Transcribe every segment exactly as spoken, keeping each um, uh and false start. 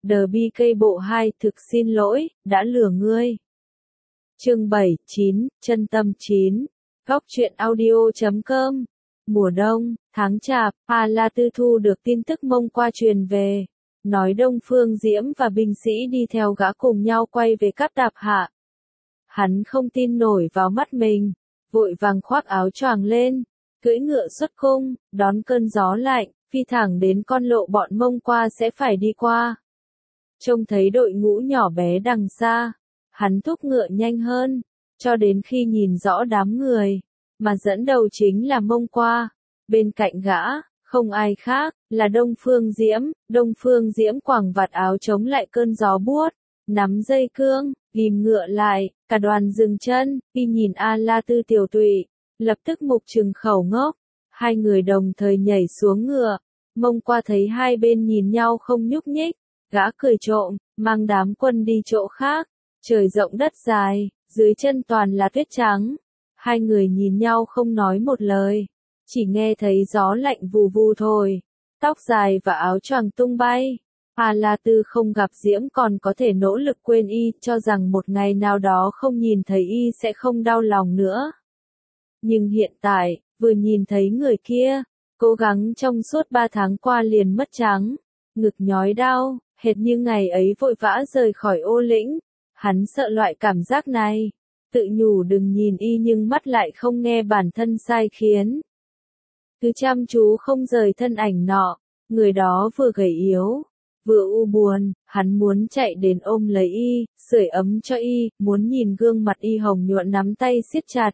đờ bê ca bộ hai thực xin lỗi, đã lừa ngươi. Chương bảy, chín, chân tâm chín. Góc truyện audio chấm com. Mùa đông, tháng chạp, A La Tư thu được tin tức Mông Qua truyền về. Nói Đông Phương Diễm và binh sĩ đi theo gã cùng nhau quay về Cáp Tạp Hạ. Hắn không tin nổi vào mắt mình, vội vàng khoác áo choàng lên, cưỡi ngựa xuất cung, đón cơn gió lạnh, phi thẳng đến con lộ bọn Mông Qua sẽ phải đi qua. Trông thấy đội ngũ nhỏ bé đằng xa, hắn thúc ngựa nhanh hơn, cho đến khi nhìn rõ đám người, mà dẫn đầu chính là Mông Qua. Bên cạnh gã, không ai khác, là Đông Phương Diễm. Đông Phương Diễm quàng vạt áo chống lại cơn gió buốt, nắm dây cương, ghim ngựa lại, cả đoàn dừng chân, y nhìn A La Tư tiểu tụy, lập tức mục trừng khẩu ngốc. Hai người đồng thời nhảy xuống ngựa, Mông Qua thấy hai bên nhìn nhau không nhúc nhích, gã cười trộm, mang đám quân đi chỗ khác. Trời rộng đất dài, dưới chân toàn là tuyết trắng. Hai người nhìn nhau không nói một lời, chỉ nghe thấy gió lạnh vù vù thổi, tóc dài và áo choàng tung bay. A La Tư không gặp Diễm còn có thể nỗ lực quên y, cho rằng một ngày nào đó không nhìn thấy y sẽ không đau lòng nữa. Nhưng hiện tại, vừa nhìn thấy người kia, cố gắng trong suốt ba tháng qua liền mất trắng, ngực nhói đau, hệt như ngày ấy vội vã rời khỏi ô lĩnh. Hắn sợ loại cảm giác này, tự nhủ đừng nhìn y nhưng mắt lại không nghe bản thân sai khiến. Cứ chăm chú không rời thân ảnh nọ, người đó vừa gầy yếu, vừa u buồn, hắn muốn chạy đến ôm lấy y, sưởi ấm cho y, muốn nhìn gương mặt y hồng nhuận nắm tay siết chặt.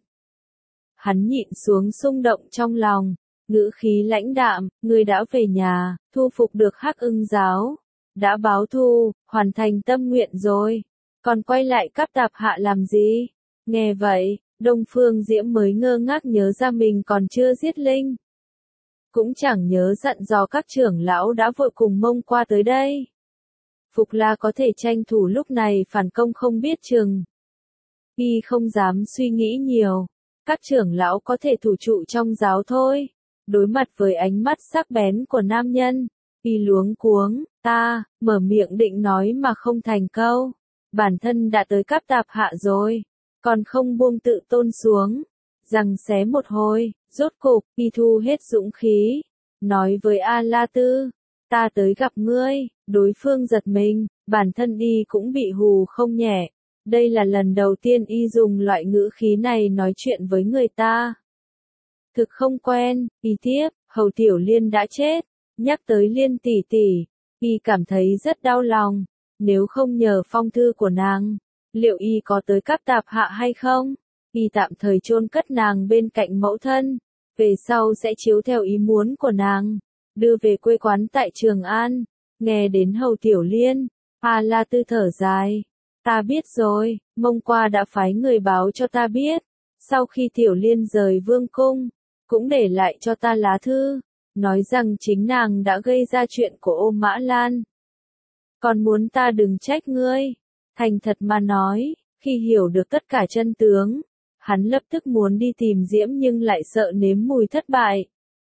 Hắn nhịn xuống xung động trong lòng, ngữ khí lãnh đạm, ngươi đã về nhà, thu phục được Hắc Ưng giáo, đã báo thù, hoàn thành tâm nguyện rồi. Còn quay lại Cáp Tạp Hạ làm gì? Nghe vậy, Đông Phương Diễm mới ngơ ngác nhớ ra mình còn chưa giết Linh. Cũng chẳng nhớ dặn dò các trưởng lão đã vội cùng Mông Qua tới đây. Phục La có thể tranh thủ lúc này phản công không biết chừng. Y không dám suy nghĩ nhiều. Các trưởng lão có thể thủ trụ trong giáo thôi. Đối mặt với ánh mắt sắc bén của nam nhân, y luống cuống, ta, mở miệng định nói mà không thành câu. Bản thân đã tới Cáp Tạp Hạ rồi, còn không buông tự tôn xuống, giằng xé một hồi, rốt cục, y thu hết dũng khí, nói với A La Tư, ta tới gặp ngươi. Đối phương giật mình, bản thân y cũng bị hù không nhẹ, đây là lần đầu tiên y dùng loại ngữ khí này nói chuyện với người ta. Thực không quen. Y tiếp, Hầu Tiểu Liên đã chết, nhắc tới Liên tỷ tỷ, y cảm thấy rất đau lòng. Nếu không nhờ phong thư của nàng, liệu y có tới Cáp Tạp Hạ hay không? Y tạm thời chôn cất nàng bên cạnh mẫu thân, về sau sẽ chiếu theo ý muốn của nàng, đưa về quê quán tại Trường An. Nghe đến Hầu Tiểu Liên, A La Tư thở dài, ta biết rồi, Mông Qua đã phái người báo cho ta biết, sau khi Tiểu Liên rời vương cung, cũng để lại cho ta lá thư, nói rằng chính nàng đã gây ra chuyện của Ô Mã Lan. Còn muốn ta đừng trách ngươi. Thành thật mà nói, khi hiểu được tất cả chân tướng, hắn lập tức muốn đi tìm Diễm nhưng lại sợ nếm mùi thất bại.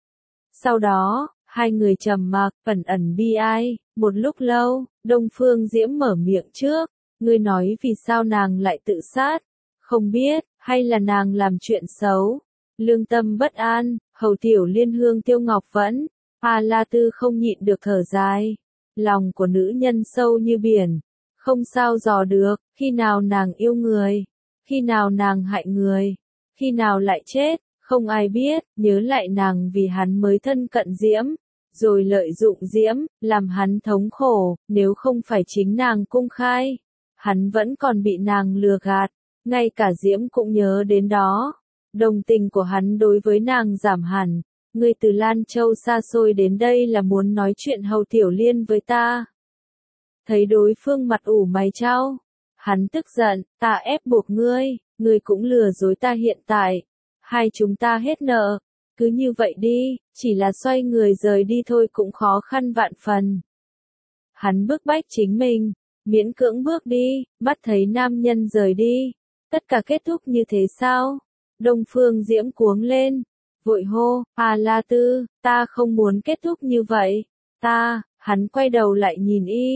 Sau đó, hai người trầm mặc, ẩn ẩn bi ai. Một lúc lâu, Đông Phương Diễm mở miệng trước, ngươi nói vì sao nàng lại tự sát? Không biết, hay là nàng làm chuyện xấu? Lương tâm bất an, Hầu Tiểu Liên Hương Tiêu Ngọc vẫn. A La Tư không nhịn được thở dài. Lòng của nữ nhân sâu như biển, không sao dò được, khi nào nàng yêu người, khi nào nàng hại người, khi nào lại chết, không ai biết. Nhớ lại nàng vì hắn mới thân cận Diễm, rồi lợi dụng Diễm, làm hắn thống khổ, nếu không phải chính nàng cung khai, hắn vẫn còn bị nàng lừa gạt, ngay cả Diễm cũng nhớ đến đó. Đồng tình của hắn đối với nàng giảm hẳn. Ngươi từ Lan Châu xa xôi đến đây là muốn nói chuyện Hầu Tiểu Liên với ta. Thấy đối phương mặt ủ mày chau, hắn tức giận, ta ép buộc ngươi, ngươi cũng lừa dối ta hiện tại. Hai chúng ta hết nợ, cứ như vậy đi, chỉ là xoay người rời đi thôi cũng khó khăn vạn phần. Hắn bức bách chính mình, miễn cưỡng bước đi, bắt thấy nam nhân rời đi. Tất cả kết thúc như thế sao? Đông Phương Diễm cuống lên. Vội hô, A La Tư, ta không muốn kết thúc như vậy. Ta, hắn quay đầu lại nhìn y,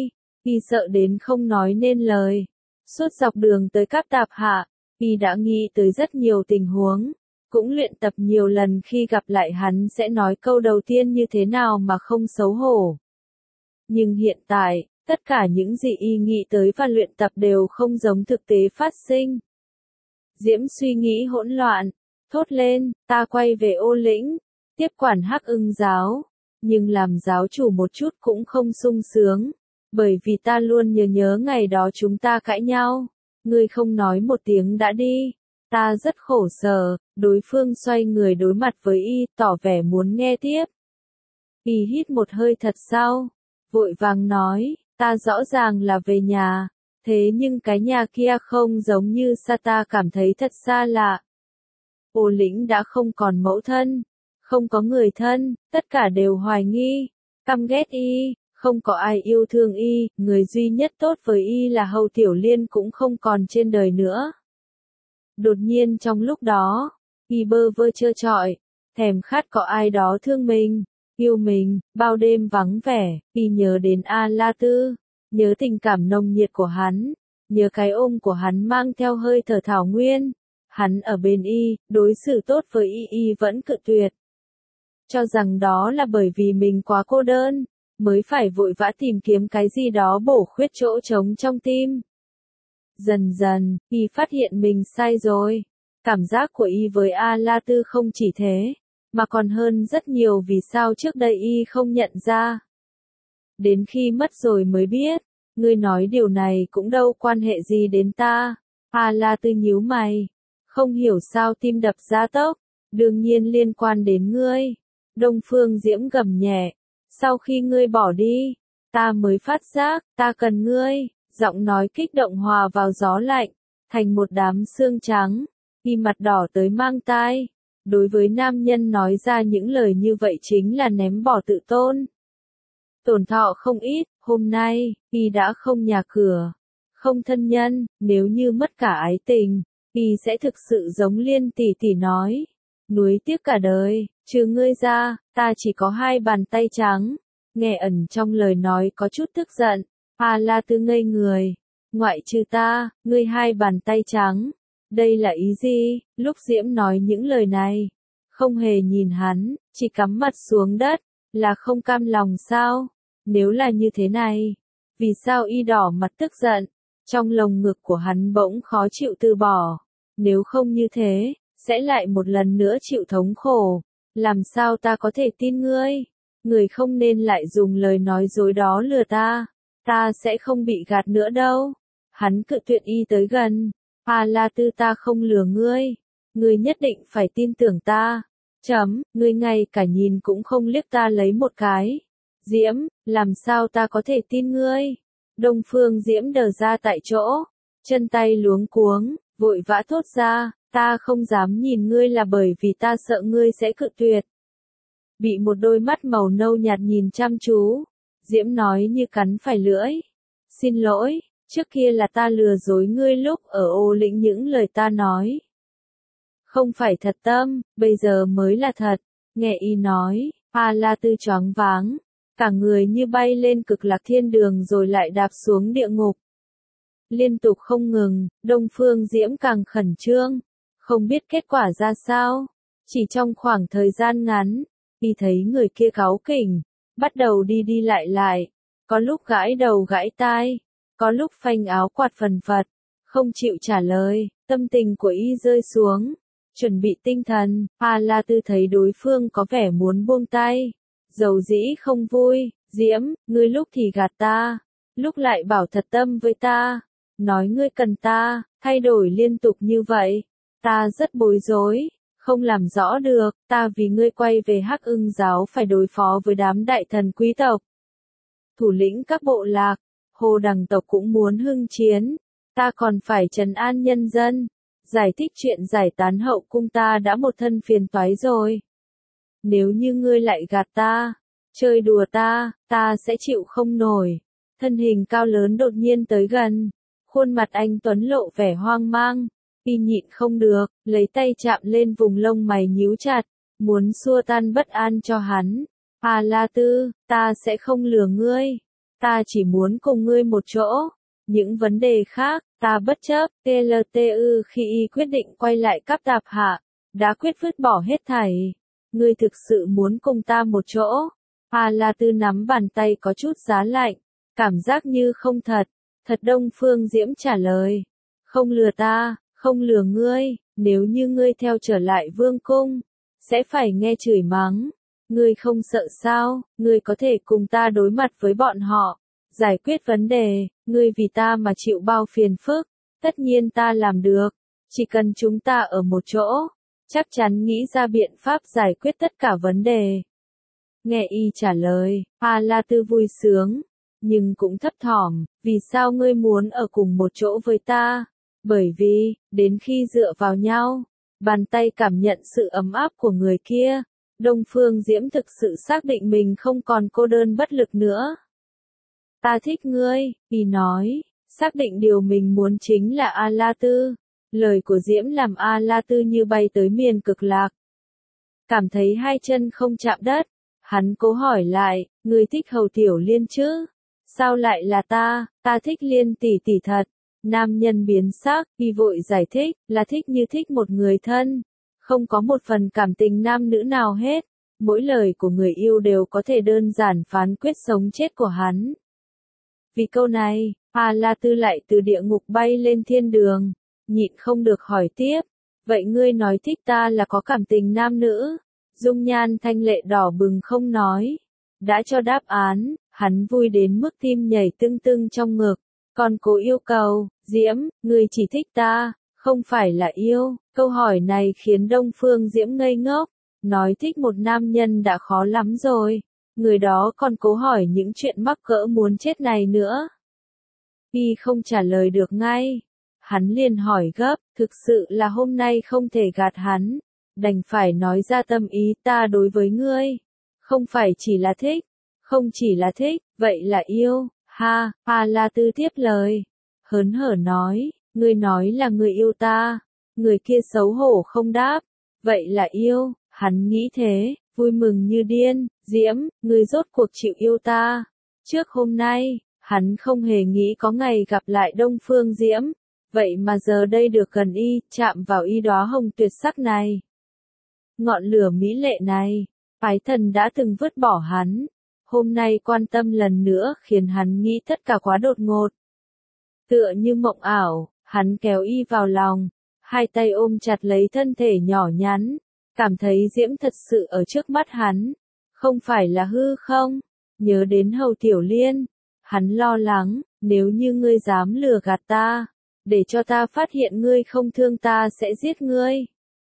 Y sợ đến không nói nên lời. Suốt dọc đường tới Cáp Tạp Hạ, Y đã nghĩ tới rất nhiều tình huống, cũng luyện tập nhiều lần khi gặp lại hắn sẽ nói câu đầu tiên như thế nào mà không xấu hổ. Nhưng hiện tại, tất cả những gì Y nghĩ tới và luyện tập đều không giống thực tế phát sinh. Diễm suy nghĩ hỗn loạn, thốt lên, ta quay về Ô Lĩnh, tiếp quản Hắc Ưng giáo, nhưng làm giáo chủ một chút cũng không sung sướng, bởi vì ta luôn nhớ nhớ ngày đó chúng ta cãi nhau, ngươi không nói một tiếng đã đi, ta rất khổ sở. Đối phương xoay người đối mặt với Y, tỏ vẻ muốn nghe tiếp. Y hít một hơi thật sâu, vội vàng nói, ta rõ ràng là về nhà, thế nhưng cái nhà kia không giống như xa, ta cảm thấy thật xa lạ. Ô Lĩnh đã không còn mẫu thân, không có người thân, tất cả đều hoài nghi, căm ghét Y, không có ai yêu thương Y, người duy nhất tốt với Y là Hầu Tiểu Liên cũng không còn trên đời nữa. Đột nhiên trong lúc đó, Y bơ vơ trơ trọi, thèm khát có ai đó thương mình, yêu mình, bao đêm vắng vẻ, Y nhớ đến A La Tư, nhớ tình cảm nồng nhiệt của hắn, nhớ cái ôm của hắn mang theo hơi thở thảo nguyên, hắn ở bên Y, đối xử tốt với Y, Y vẫn cự tuyệt. Cho rằng đó là bởi vì mình quá cô đơn, mới phải vội vã tìm kiếm cái gì đó bổ khuyết chỗ trống trong tim. Dần dần, Y phát hiện mình sai rồi. Cảm giác của Y với A La Tư không chỉ thế, mà còn hơn rất nhiều vì sao trước đây Y không nhận ra. Đến khi mất rồi mới biết, ngươi nói điều này cũng đâu quan hệ gì đến ta. A La Tư nhíu mày, không hiểu sao tim đập ra tốc, đương nhiên liên quan đến ngươi. Đông Phương Diễm gầm nhẹ, sau khi ngươi bỏ đi, ta mới phát giác, ta cần ngươi. Giọng nói kích động hòa vào gió lạnh, thành một đám xương trắng. Y mặt đỏ tới mang tai. Đối với nam nhân nói ra những lời như vậy chính là ném bỏ tự tôn. Tổn thọ không ít, hôm nay, Y đã không nhà cửa, không thân nhân, nếu như mất cả ái tình, Y sẽ thực sự giống Liên tỷ tỷ nói. Nuối tiếc cả đời, trừ ngươi ra, ta chỉ có hai bàn tay trắng. Nghe ẩn trong lời nói có chút tức giận. A La Tư ngây người, ngoại trừ ta, ngươi hai bàn tay trắng, đây là ý gì? Lúc Diễm nói những lời này, không hề nhìn hắn, chỉ cắm mặt xuống đất, là không cam lòng sao? Nếu là như thế này, vì sao Y đỏ mặt tức giận, trong lồng ngực của hắn bỗng khó chịu từ bỏ, nếu không như thế, sẽ lại một lần nữa chịu thống khổ, làm sao ta có thể tin ngươi? Người không nên lại dùng lời nói dối đó lừa ta. Ta sẽ không bị gạt nữa đâu. Hắn cự tuyệt Y tới gần. A La Tư, ta không lừa ngươi. Ngươi nhất định phải tin tưởng ta. Chấm, ngươi ngay cả nhìn cũng không liếc ta lấy một cái. Diễm, làm sao ta có thể tin ngươi? Đông Phương Diễm đờ ra tại chỗ, chân tay luống cuống, vội vã thốt ra, ta không dám nhìn ngươi là bởi vì ta sợ ngươi sẽ cự tuyệt. Bị một đôi mắt màu nâu nhạt nhìn chăm chú. Diễm nói như cắn phải lưỡi. Xin lỗi, trước kia là ta lừa dối ngươi lúc ở Ô Lĩnh, những lời ta nói không phải thật tâm, bây giờ mới là thật. Nghe Y nói, A La Tư choáng váng, cả người như bay lên cực lạc thiên đường rồi lại đạp xuống địa ngục. Liên tục không ngừng, Đông Phương Diễm càng khẩn trương, không biết kết quả ra sao. Chỉ trong khoảng thời gian ngắn, Y thấy người kia cáu kỉnh, bắt đầu đi đi lại lại, có lúc gãi đầu gãi tai, có lúc phanh áo quạt phần phật, không chịu trả lời. Tâm tình của Y rơi xuống, chuẩn bị tinh thần. A La Tư thấy đối phương có vẻ muốn buông tay, dầu dĩ không vui. Diễm, ngươi lúc thì gạt ta, lúc lại bảo thật tâm với ta, nói ngươi cần ta, thay đổi liên tục như vậy, ta rất bối rối, không làm rõ được. Ta vì ngươi quay về Hắc Ưng giáo phải đối phó với đám đại thần quý tộc, thủ lĩnh các bộ lạc, Hồ Đằng tộc cũng muốn hưng chiến, ta còn phải trấn an nhân dân, giải thích chuyện giải tán hậu cung. Ta đã một thân phiền toái rồi. Nếu như ngươi lại gạt ta, chơi đùa ta, ta sẽ chịu không nổi. Thân hình cao lớn đột nhiên tới gần, khuôn mặt anh tuấn lộ vẻ hoang mang. Y nhịn không được, lấy tay chạm lên vùng lông mày nhíu chặt, muốn xua tan bất an cho hắn. A La Tư, ta sẽ không lừa ngươi. Ta chỉ muốn cùng ngươi một chỗ. Những vấn đề khác, ta bất chấp. tê lờ tê ư khi y quyết định quay lại Cáp Tạp Hạ, đã quyết vứt bỏ hết thảy. Ngươi thực sự muốn cùng ta một chỗ. A La Tư nắm bàn tay có chút giá lạnh, cảm giác như không thật. Thật. Đông Phương Diễm trả lời. Không lừa ta, không lừa ngươi, nếu như ngươi theo trở lại vương cung, sẽ phải nghe chửi mắng. Ngươi không sợ sao, ngươi có thể cùng ta đối mặt với bọn họ, giải quyết vấn đề, ngươi vì ta mà chịu bao phiền phức, tất nhiên ta làm được, chỉ cần chúng ta ở một chỗ, chắc chắn nghĩ ra biện pháp giải quyết tất cả vấn đề. Nghe y trả lời, A La Tư vui sướng, nhưng cũng thấp thỏm, vì sao ngươi muốn ở cùng một chỗ với ta? Bởi vì, đến khi dựa vào nhau, bàn tay cảm nhận sự ấm áp của người kia, Đông Phương Diễm thực sự xác định mình không còn cô đơn bất lực nữa. Ta thích ngươi, y nói, xác định điều mình muốn chính là A La Tư. Lời của Diễm làm A La Tư như bay tới miền cực lạc. Cảm thấy hai chân không chạm đất, hắn cố hỏi lại, ngươi thích Hầu Tiểu Liên chứ? Sao lại là ta, ta thích Liên tỷ tỷ thật. Nam nhân biến sắc, y vội giải thích, là thích như thích một người thân. Không có một phần cảm tình nam nữ nào hết. Mỗi lời của người yêu đều có thể đơn giản phán quyết sống chết của hắn. Vì câu này, A La Tư lại từ địa ngục bay lên thiên đường, nhịn không được hỏi tiếp. Vậy ngươi nói thích ta là có cảm tình nam nữ? Dung nhan thanh lệ đỏ bừng không nói. Đã cho đáp án, hắn vui đến mức tim nhảy tưng tưng trong ngực. Còn cố yêu cầu, Diễm, ngươi chỉ thích ta, không phải là yêu. Câu hỏi này khiến Đông Phương Diễm ngây ngốc. Nói thích một nam nhân đã khó lắm rồi. Người đó còn cố hỏi những chuyện mắc cỡ muốn chết này nữa. Y không trả lời được ngay. Hắn liền hỏi gấp, thực sự là hôm nay không thể gạt hắn. Đành phải nói ra tâm ý ta đối với ngươi. Không phải chỉ là thích. Không chỉ là thích, vậy là yêu. Ha, A La Tư tiếp lời. Hớn hở nói, ngươi nói là ngươi yêu ta. Người kia xấu hổ không đáp. Vậy là yêu, hắn nghĩ thế, vui mừng như điên. Diễm, ngươi rốt cuộc chịu yêu ta. Trước hôm nay, hắn không hề nghĩ có ngày gặp lại Đông Phương Diễm. Vậy mà giờ đây được gần y, chạm vào y đóa hồng tuyệt sắc này. Ngọn lửa mỹ lệ này, phái thần đã từng vứt bỏ hắn. Hôm nay quan tâm lần nữa khiến hắn nghĩ tất cả quá đột ngột. Tựa như mộng ảo, hắn kéo y vào lòng, hai tay ôm chặt lấy thân thể nhỏ nhắn, cảm thấy Diễm thật sự ở trước mắt hắn, không phải là hư không? Nhớ đến Hầu Tiểu Liên, hắn lo lắng, nếu như ngươi dám lừa gạt ta, để cho ta phát hiện ngươi không thương ta sẽ giết ngươi.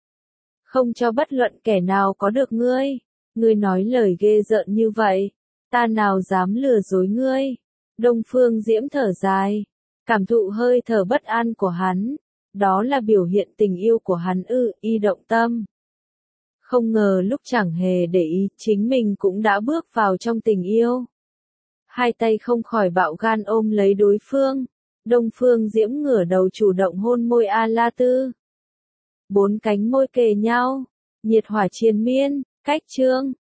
Không cho bất luận kẻ nào có được ngươi. Ngươi nói lời ghê rợn như vậy, ta nào dám lừa dối ngươi. Đông Phương Diễm thở dài, cảm thụ hơi thở bất an của hắn, đó là biểu hiện tình yêu của hắn ư, y động tâm. Không ngờ lúc chẳng hề để ý, chính mình cũng đã bước vào trong tình yêu. Hai tay không khỏi bạo gan ôm lấy đối phương. Đông Phương Diễm ngửa đầu chủ động hôn môi A La Tư. Bốn cánh môi kề nhau, nhiệt hỏa triền miên, cách chương.